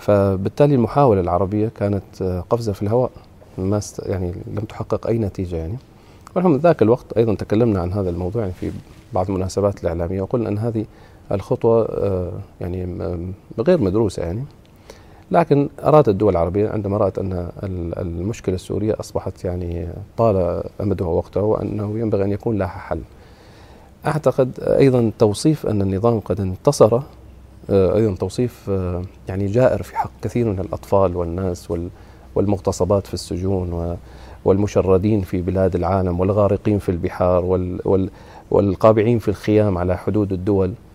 فبالتالي المحاولة العربية كانت قفزة في الهواء، ما يعني لم تحقق أي نتيجة يعني. ونحن من ذاك الوقت أيضا تكلمنا عن هذا الموضوع يعني في بعض المناسبات الإعلامية، وقلنا أن هذه الخطوة يعني غير مدروسة يعني. لكن أرادت الدول العربية عندما رأت أن المشكلة السورية أصبحت يعني طال أمدها ووقتها وأنه ينبغي أن يكون لها حل. أعتقد أيضا توصيف أن النظام قد انتصر أيضا توصيف يعني جائر في حق كثير من الأطفال والناس والمغتصبات في السجون والمشردين في بلاد العالم والغارقين في البحار والقابعين في الخيام على حدود الدول.